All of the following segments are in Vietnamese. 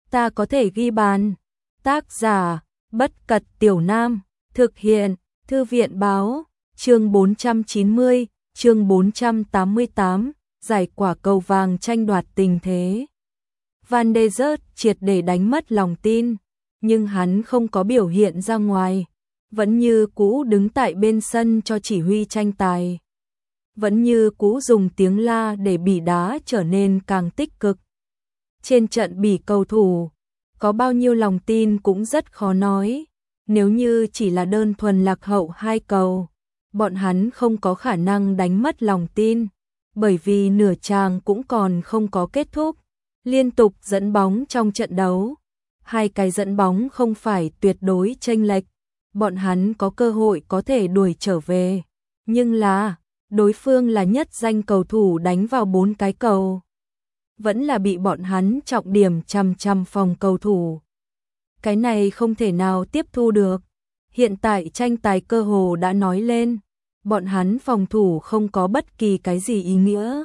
ta có thể ghi bàn. Tác giả, Bất Cật Tiểu Nam, thực hiện, Thư viện Báo, chương 490, chương 488, giải quả cầu vàng tranh đoạt tình thế. Van de Zyt triệt để đánh mất lòng tin, nhưng hắn không có biểu hiện ra ngoài, vẫn như cũ đứng tại bên sân cho chỉ huy tranh tài. Vẫn như cũ dùng tiếng la để Bỉ đá trở nên càng tích cực. Trên trận Bỉ cầu thủ, có bao nhiêu lòng tin cũng rất khó nói. Nếu như chỉ là đơn thuần lạc hậu 2 cầu, bọn hắn không có khả năng đánh mất lòng tin, bởi vì nửa chàng cũng còn không có kết thúc. Liên tục dẫn bóng trong trận đấu, 2 cái dẫn bóng không phải tuyệt đối chênh lệch, bọn hắn có cơ hội có thể đuổi trở về, nhưng là đối phương là nhất danh cầu thủ đánh vào 4 cái cầu, vẫn là bị bọn hắn trọng điểm chằm phòng cầu thủ. Cái này không thể nào tiếp thu được. Hiện tại tranh tài cơ hồ đã nói lên, bọn hắn phòng thủ không có bất kỳ cái gì ý nghĩa.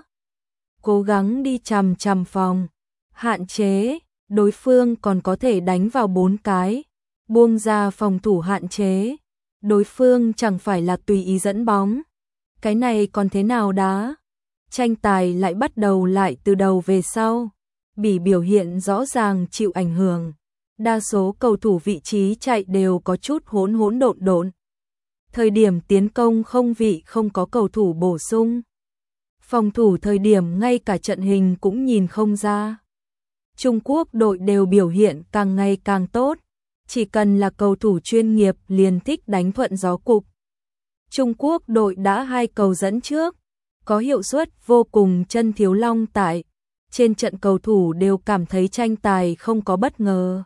Cố gắng đi chằm phòng, hạn chế, đối phương còn có thể đánh vào 4 cái, buông ra phòng thủ hạn chế, đối phương chẳng phải là tùy ý dẫn bóng. Cái này còn thế nào đá? Tranh tài lại bắt đầu lại từ đầu về sau. Bỉ biểu hiện rõ ràng chịu ảnh hưởng. Đa số cầu thủ vị trí chạy đều có chút hỗn độn. Thời điểm tiến công không có cầu thủ bổ sung. Phòng thủ thời điểm ngay cả trận hình cũng nhìn không ra. Trung Quốc đội đều biểu hiện càng ngày càng tốt. Chỉ cần là cầu thủ chuyên nghiệp liền thích đánh thuận gió cục. Trung Quốc đội đã 2 cầu dẫn trước, có hiệu suất vô cùng. Chân Thiếu Long tại trên trận cầu thủ đều cảm thấy tranh tài không có bất ngờ.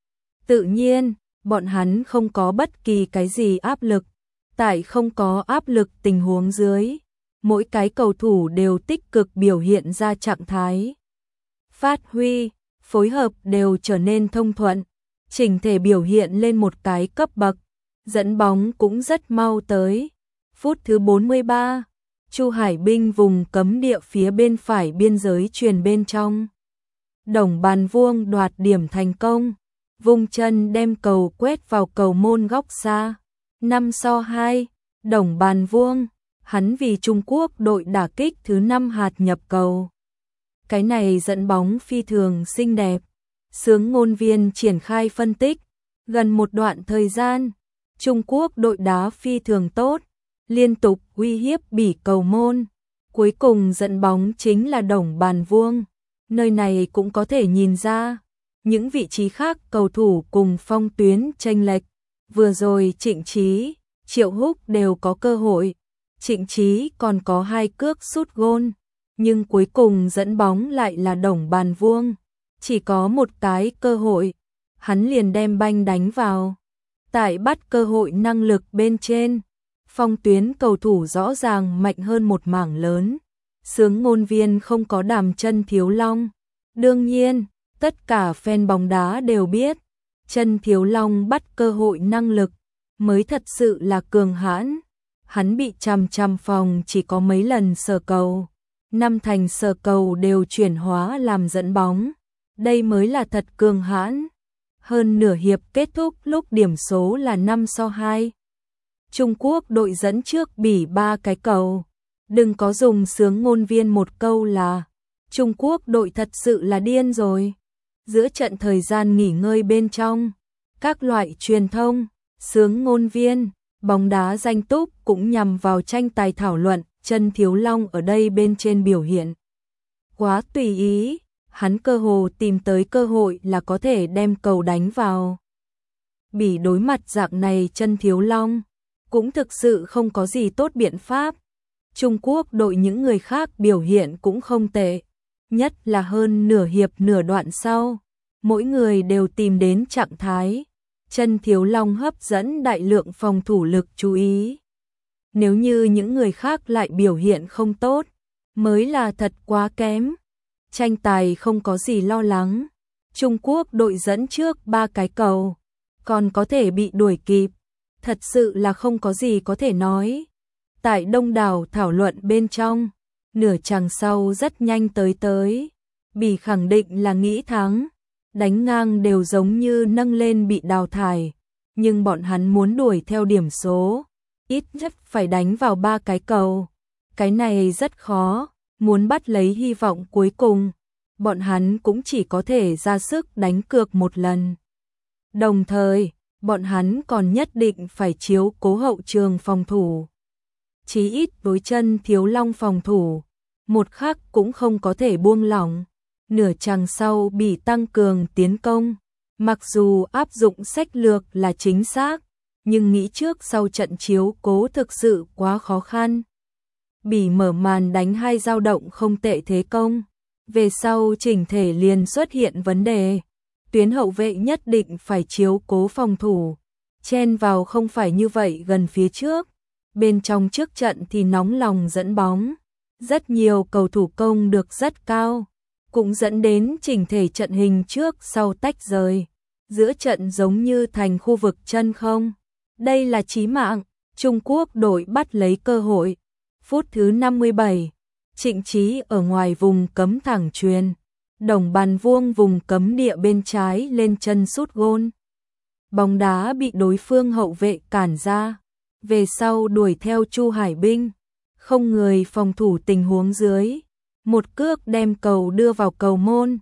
Tự nhiên, bọn hắn không có bất kỳ cái gì áp lực. Tại không có áp lực tình huống dưới, mỗi cái cầu thủ đều tích cực biểu hiện ra trạng thái. Phát huy, phối hợp đều trở nên thông thuận, chỉnh thể biểu hiện lên một cái cấp bậc, dẫn bóng cũng rất mau tới. Phút thứ 43, Chu Hải Binh vùng cấm địa phía bên phải biên giới chuyền bên trong. Đồng Bàn Vuông đoạt điểm thành công, vung chân đem cầu quét vào cầu môn góc xa. 5-2, Đồng Bàn Vuông, hắn vì Trung Quốc đội đả kích thứ 5 hạt nhập cầu. Cái này dẫn bóng phi thường xinh đẹp. Sướng ngôn viên triển khai phân tích, gần một đoạn thời gian, Trung Quốc đội đá phi thường tốt, liên tục uy hiếp Bỉ cầu môn. Cuối cùng dẫn bóng chính là Đồng Bàn Vuông. Nơi này cũng có thể nhìn ra, những vị trí khác cầu thủ cùng phong tuyến chênh lệch. Vừa rồi Trịnh Trí, Triệu Húc đều có cơ hội. Trịnh Trí còn có 2 cước sút gôn, nhưng cuối cùng dẫn bóng lại là Đồng Bàn Vuông. Chỉ có một cái cơ hội, hắn liền đem banh đánh vào. Tại bắt cơ hội năng lực bên trên, phong tuyến cầu thủ rõ ràng mạnh hơn một mảng lớn. Sướng ngôn viên không có đàm Chân Thiếu Long. Đương nhiên, tất cả fan bóng đá đều biết, Chân Thiếu Long bắt cơ hội năng lực mới thật sự là cường hãn. Hắn bị chằm phòng chỉ có mấy lần sờ cầu, 5 thành sờ cầu đều chuyển hóa làm dẫn bóng. Đây mới là thật cường hãn. Hơn nửa hiệp kết thúc lúc điểm số là 5-2. Trung Quốc đội dẫn trước Bỉ 3 cái cầu. Đừng có dùng sướng ngôn viên một câu là Trung Quốc đội thật sự là điên rồi. Giữa trận thời gian nghỉ ngơi bên trong, các loại truyền thông, sướng ngôn viên, bóng đá danh túc cũng nhằm vào tranh tài thảo luận Chân Thiếu Long ở đây bên trên biểu hiện quá tùy ý. Hắn cơ hồ tìm tới cơ hội là có thể đem cầu đánh vào. Bỉ đối mặt dạng này Chân Thiếu Long, cũng thực sự không có gì tốt biện pháp. Trung Quốc đội những người khác biểu hiện cũng không tệ, nhất là hơn nửa hiệp nửa đoạn sau, mỗi người đều tìm đến trạng thái. Chân Thiếu Long hấp dẫn đại lượng phòng thủ lực chú ý. Nếu như những người khác lại biểu hiện không tốt, mới là thật quá kém. Tranh tài không có gì lo lắng. Trung Quốc đội dẫn trước 3 cái cầu, còn có thể bị đuổi kịp. Thật sự là không có gì có thể nói. Tại đông đảo thảo luận bên trong, nửa chặng sau rất nhanh tới. Bỉ khẳng định là nghĩ thắng. đánh ngang đều giống như nâng lên bị đào thải, nhưng bọn hắn muốn đuổi theo điểm số, ít nhất phải đánh vào 3 cái cầu. Cái này rất khó, muốn bắt lấy hy vọng cuối cùng, bọn hắn cũng chỉ có thể ra sức đánh cược một lần. Đồng thời, bọn hắn còn nhất định phải chiếu cố hậu trường phòng thủ. Chí ít với chân Thiếu Long phòng thủ, một khắc cũng không có thể buông lỏng. Nửa chặng sau bị tăng cường tiến công, mặc dù áp dụng sách lược là chính xác, nhưng nghĩ trước sau trận chiếu cố thực sự quá khó khăn. Bỉ mở màn đánh 2 dao động không tệ thế công, về sau chỉnh thể liền xuất hiện vấn đề. Tuyến hậu vệ nhất định phải chiếu cố phòng thủ, chen vào không phải như vậy gần phía trước, bên trong trước trận thì nóng lòng dẫn bóng. Rất nhiều cầu thủ công được rất cao, cũng dẫn đến chỉnh thể trận hình trước sau tách rời. Giữa trận giống như thành khu vực chân không. Đây là chí mạng, Trung Quốc đội bắt lấy cơ hội. Phút thứ 57, Trịnh Trí ở ngoài vùng cấm thẳng chuyền, Đồng Bàn vuông vùng cấm địa bên trái lên chân sút gôn. Bóng đá bị đối phương hậu vệ cản ra, về sau đuổi theo Chu Hải Binh, không người phòng thủ tình huống dưới, một cước đem cầu đưa vào cầu môn.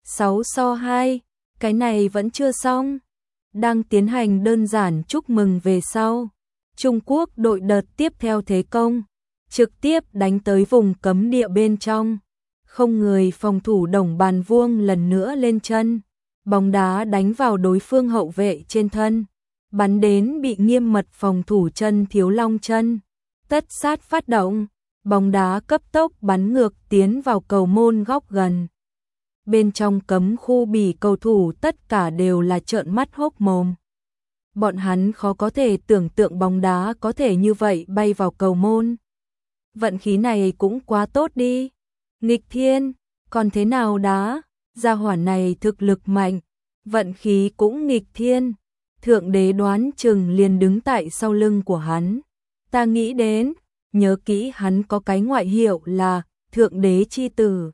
6-2, cái này vẫn chưa xong. Đang tiến hành đơn giản chúc mừng về sau, Trung Quốc đội đợt tiếp theo thế công, trực tiếp đánh tới vùng cấm địa bên trong. Không người phòng thủ Đồng Bàn vuông lần nữa lên chân, bóng đá đánh vào đối phương hậu vệ trên thân, bắn đến bị nghiêm mật phòng thủ chân Thiếu Long chân. Tất sát phát động, bóng đá cấp tốc bắn ngược tiến vào cầu môn góc gần. Bên trong cấm khu Bỉ cầu thủ tất cả đều là trợn mắt hốc mồm. Bọn hắn khó có thể tưởng tượng bóng đá có thể như vậy bay vào cầu môn. Vận khí này cũng quá tốt đi. Nghịch thiên, còn thế nào đá, gia hỏa này thực lực mạnh, vận khí cũng nghịch thiên. Thượng đế đoán chừng liền đứng tại sau lưng của hắn. Ta nghĩ đến, nhớ kỹ hắn có cái ngoại hiệu là Thượng đế chi tử.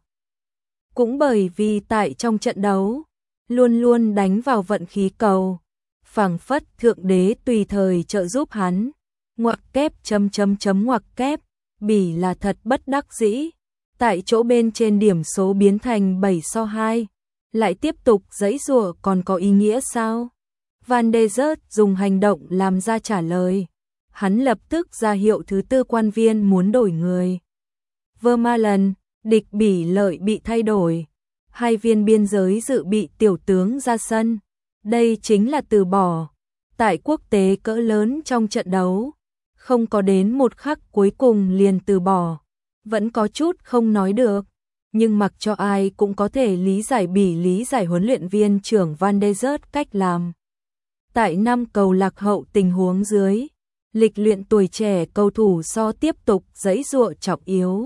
Cũng bởi vì tại trong trận đấu, luôn luôn đánh vào vận khí cầu, phảng phất Thượng đế tùy thời trợ giúp hắn. Ngoặc kép ngoặc kép, Bỉ là thật bất đắc dĩ. Tại chỗ bên trên điểm số biến thành 7-2, lại tiếp tục giãy giụa còn có ý nghĩa sao? Van der Sar dùng hành động làm ra trả lời. Hắn lập tức ra hiệu thứ tư quan viên muốn đổi người. Vermaelen, địch Bỉ lợi bị thay đổi. 2 viên biên giới dự bị tiểu tướng ra sân. Đây chính là từ bỏ. Tại quốc tế cỡ lớn trong trận đấu, không có đến một khắc cuối cùng liền từ bỏ. Vẫn có chút không nói được, nhưng mặc cho ai cũng có thể lý giải Bỉ lý giải huấn luyện viên trưởng Van der Sar cách làm. Tại 5 cầu lạc hậu tình huống dưới, lịch luyện tuổi trẻ cầu thủ so tiếp tục giãy giụa trọng yếu.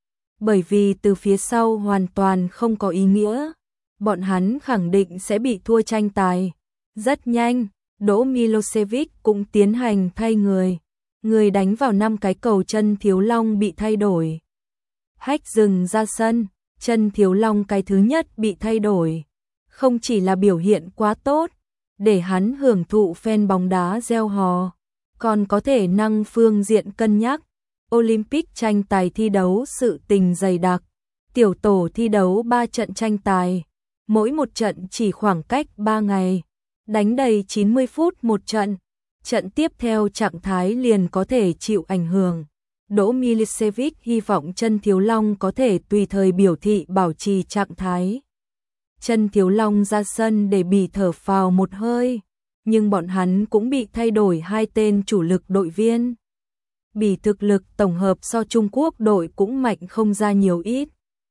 Bởi vì từ phía sau hoàn toàn không có ý nghĩa, bọn hắn khẳng định sẽ bị thua tranh tài. Rất nhanh, Đỗ Milosevic cũng tiến hành thay người. Người đánh vào 5 cái cầu chân Thiếu Long bị thay đổi. Hách dừng ra sân, chân Thiếu Long cái thứ nhất bị thay đổi. Không chỉ là biểu hiện quá tốt, để hắn hưởng thụ fan bóng đá reo hò, còn có thể năng phương diện cân nhắc. Olympic tranh tài thi đấu sự tình dày đặc, tiểu tổ thi đấu 3 trận tranh tài, mỗi một trận chỉ khoảng cách 3 ngày, đánh đầy 90 phút một trận. Trận tiếp theo trạng thái liền có thể chịu ảnh hưởng. Đỗ Milicevic hy vọng chân Thiếu Long có thể tùy thời biểu thị bảo trì trạng thái. Chân Thiếu Long ra sân để Bỉ thở phào một hơi, nhưng bọn hắn cũng bị thay đổi 2 tên chủ lực đội viên. Bỉ thực lực tổng hợp so Trung Quốc đội cũng mạnh không ra nhiều ít.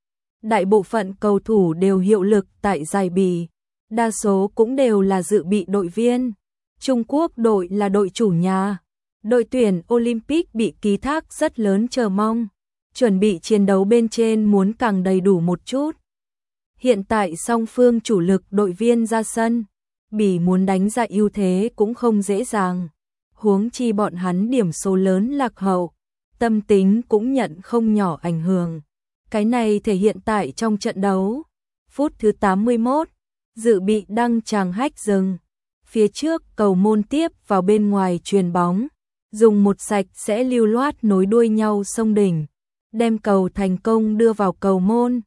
Đại bộ phận cầu thủ đều hiệu lực tại giải Bỉ, đa số cũng đều là dự bị đội viên. Trung Quốc đội là đội chủ nhà. Đội tuyển Olympic bị ký thác rất lớn chờ mong, chuẩn bị chiến đấu bên trên muốn càng đầy đủ một chút. Hiện tại song phương chủ lực đội viên ra sân, Bỉ muốn đánh ra ưu thế cũng không dễ dàng. Huống chi bọn hắn điểm số lớn lạc hậu, tâm tính cũng nhận không nhỏ ảnh hưởng. Cái này thể hiện tại trong trận đấu. Phút thứ 81, dự bị đăng tràng hách rừng. Phía trước cầu môn tiếp vào bên ngoài chuyền bóng, dùng một sạch sẽ lưu loát nối đuôi nhau sông đỉnh, đem cầu thành công đưa vào cầu môn.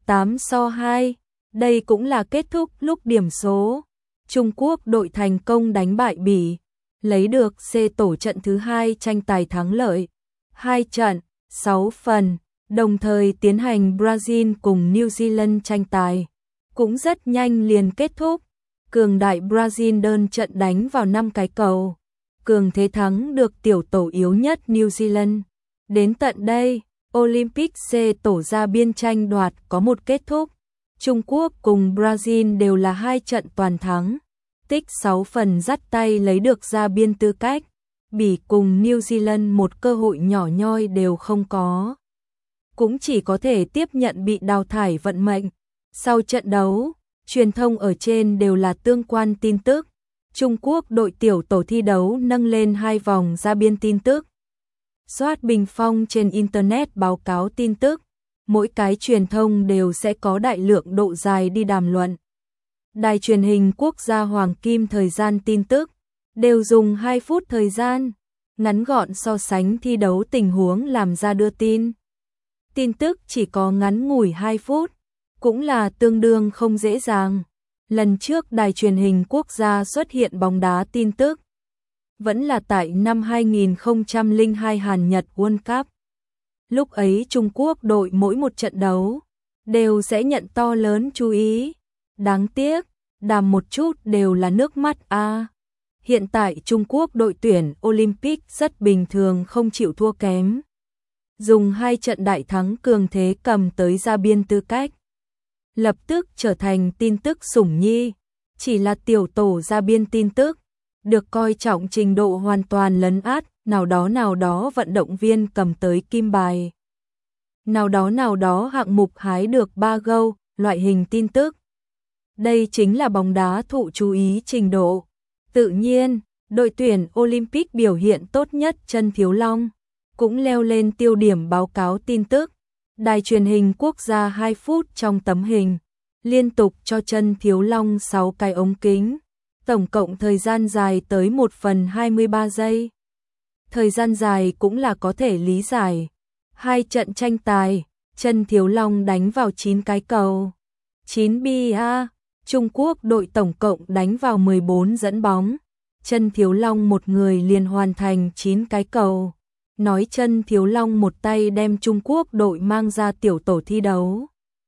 8-2, đây cũng là kết thúc lúc điểm số. Trung Quốc đội thành công đánh bại Bỉ, lấy được C tổ trận thứ 2 tranh tài thắng lợi. 2 trận, 6 phần, đồng thời tiến hành Brazil cùng New Zealand tranh tài. Cũng rất nhanh liền kết thúc. Cường đại Brazil đơn trận đánh vào 5 cái cầu. Cường thế thắng được tiểu tổ yếu nhất New Zealand. Đến tận đây, Olympic C tổ ra biên tranh đoạt có một kết thúc. Trung Quốc cùng Brazil đều là 2 trận toàn thắng. Tích 6 phần dắt tay lấy được ra biên tư cách. Bỉ cùng New Zealand một cơ hội nhỏ nhoi đều không có. Cũng chỉ có thể tiếp nhận bị đào thải vận mệnh. Sau trận đấu, truyền thông ở trên đều là tương quan tin tức. Trung Quốc đội tiểu tổ thi đấu nâng lên 2 vòng ra biên tin tức. Soát bình phong trên Internet báo cáo tin tức. Mỗi cái truyền thông đều sẽ có đại lượng độ dài đi đàm luận. Đài truyền hình quốc gia Hoàng Kim thời gian tin tức đều dùng 2 phút thời gian, ngắn gọn so sánh thi đấu tình huống làm ra đưa tin. Tin tức chỉ có ngắn ngủi 2 phút, cũng là tương đương không dễ dàng. Lần trước đài truyền hình quốc gia xuất hiện bóng đá tin tức, vẫn là tại năm 2002 Hàn Nhật World Cup. Lúc ấy Trung Quốc đội mỗi một trận đấu đều sẽ nhận to lớn chú ý. Đáng tiếc, đàm một chút đều là nước mắt a. Hiện tại Trung Quốc đội tuyển Olympic rất bình thường không chịu thua kém. Dùng 2 trận đại thắng cường thế cầm tới ra biên tư cách. Lập tức trở thành tin tức sủng nhi. Chỉ là tiểu tổ ra biên tin tức, được coi trọng trình độ hoàn toàn lấn át, nào đó vận động viên cầm tới kim bài. Nào đó hạng mục hái được 3 gâu, loại hình tin tức. Đây chính là bóng đá thụ chú ý trình độ. Tự nhiên, đội tuyển Olympic biểu hiện tốt nhất Trần Thiếu Long cũng leo lên tiêu điểm báo cáo tin tức. Đài truyền hình quốc gia 2 phút trong tấm hình, liên tục cho Trần Thiếu Long 6 cái ống kính, tổng cộng thời gian dài tới 1/23 giây. Thời gian dài cũng là có thể lý giải. 2 trận tranh tài, Trần Thiếu Long đánh vào 9 cái cầu. 9 BA, Trung Quốc đội tổng cộng đánh vào 14 dẫn bóng. Trần Thiếu Long một người liền hoàn thành 9 cái cầu. Nói Trần Thiếu Long một tay đem Trung Quốc đội mang ra tiểu tổ thi đấu.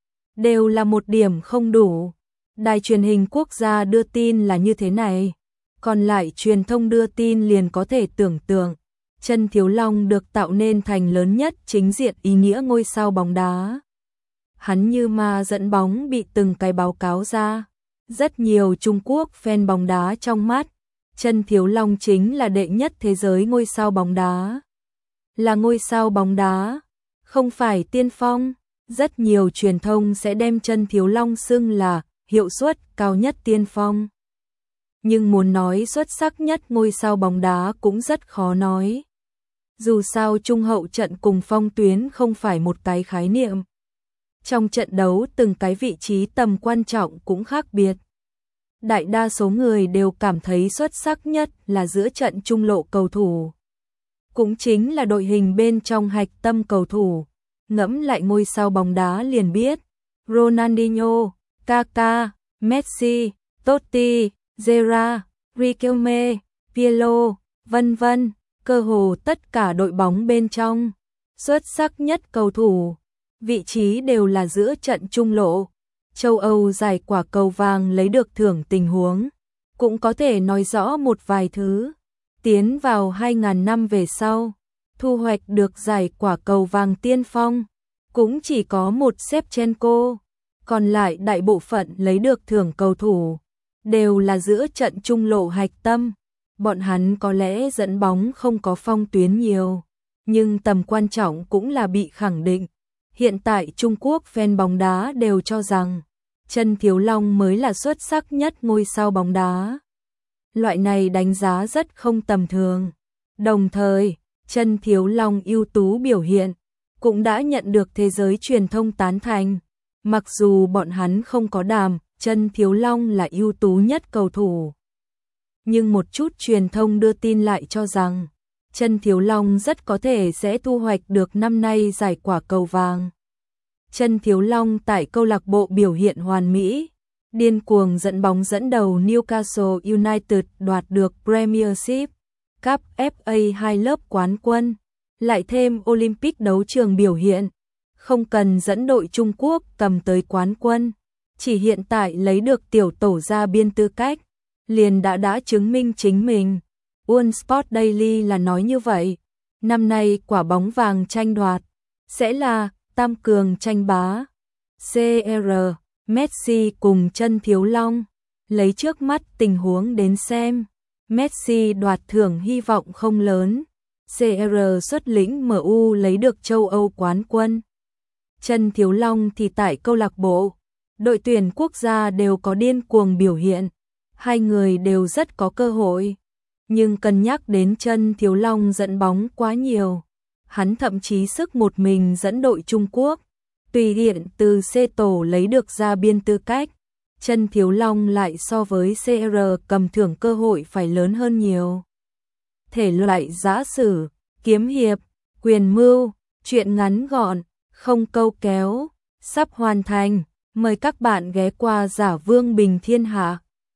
Đều là một điểm không đủ. Đài truyền hình quốc gia đưa tin là như thế này. Còn lại truyền thông đưa tin liền có thể tưởng tượng. Trần Thiếu Long được tạo nên thành lớn nhất chính diện ý nghĩa ngôi sao bóng đá. Hắn như ma dẫn bóng bị từng cái báo cáo ra. Rất nhiều Trung Quốc fan bóng đá trong mắt. Trần Thiếu Long chính là đệ nhất thế giới ngôi sao bóng đá. Là ngôi sao bóng đá, không phải tiên phong. Rất nhiều truyền thông sẽ đem Trần Thiếu Long xưng là hiệu suất cao nhất tiên phong. Nhưng muốn nói xuất sắc nhất ngôi sao bóng đá cũng rất khó nói. Dù sao trung hậu trận cùng phong tuyến không phải một cái khái niệm. Trong trận đấu từng cái vị trí tầm quan trọng cũng khác biệt. Đại đa số người đều cảm thấy xuất sắc nhất là giữa trận trung lộ cầu thủ. Cũng chính là đội hình bên trong hạch tâm cầu thủ. Ngẫm lại ngôi sao bóng đá liền biết. Ronaldinho, Kaká, Messi, Totti, Gerrard, Riquelme, Pirlo, vân vân, cơ hồ tất cả đội bóng bên trong. Xuất sắc nhất cầu thủ, vị trí đều là giữa trận trung lộ. Châu Âu giải quả cầu vàng lấy được thưởng tình huống. Cũng có thể nói rõ một vài thứ. Tiến vào 2000 năm về sau, thu hoạch được giải quả cầu vàng tiên phong. Cũng chỉ có một Shevchenko. Còn lại đại bộ phận lấy được thưởng cầu thủ đều là giữa trận trung lộ hạch tâm. Bọn hắn có lẽ dẫn bóng không có phong tuyến nhiều, nhưng tầm quan trọng cũng là bị khẳng định. Hiện tại Trung Quốc fan bóng đá đều cho rằng Trần Thiếu Long mới là xuất sắc nhất ngôi sao bóng đá. Loại này đánh giá rất không tầm thường. Đồng thời, Trần Thiếu Long ưu tú biểu hiện cũng đã nhận được thế giới truyền thông tán thành. Mặc dù bọn hắn không có đàm Trần Thiếu Long là ưu tú nhất cầu thủ. Nhưng một chút truyền thông đưa tin lại cho rằng Trần Thiếu Long rất có thể sẽ thu hoạch được năm nay giải quả cầu vàng. Trần Thiếu Long tại câu lạc bộ biểu hiện hoàn mỹ, điên cuồng dẫn bóng dẫn đầu Newcastle United đoạt được Premiership, Cup FA 2 lớp quán quân, lại thêm Olympic đấu trường biểu hiện, không cần dẫn đội Trung Quốc cầm tới quán quân, chỉ hiện tại lấy được tiểu tổ ra biên tư cách, liền đã chứng minh chính mình. One Sport Daily là nói như vậy, năm nay quả bóng vàng tranh đoạt sẽ là tam cường tranh bá. CR, Messi cùng Trần Thiếu Long, lấy trước mắt tình huống đến xem, Messi đoạt thưởng hy vọng không lớn. CR xuất lĩnh MU lấy được châu Âu quán quân. Trần Thiếu Long thì tại câu lạc bộ, đội tuyển quốc gia đều có điên cuồng biểu hiện, hai người đều rất có cơ hội. Nhưng cân nhắc đến Trần Thiếu Long dẫn bóng quá nhiều, hắn thậm chí sức một mình dẫn đội Trung Quốc, tùy tiện từ C tổ lấy được ra biên tư cách. Trần Thiếu Long lại so với CR cầm thưởng cơ hội phải lớn hơn nhiều. Thể loại giã sử, kiếm hiệp, quyền mưu, truyện ngắn gọn, không câu kéo, sắp hoàn thành. Mời các bạn ghé qua Giả Vương Bình Thiên Hạ.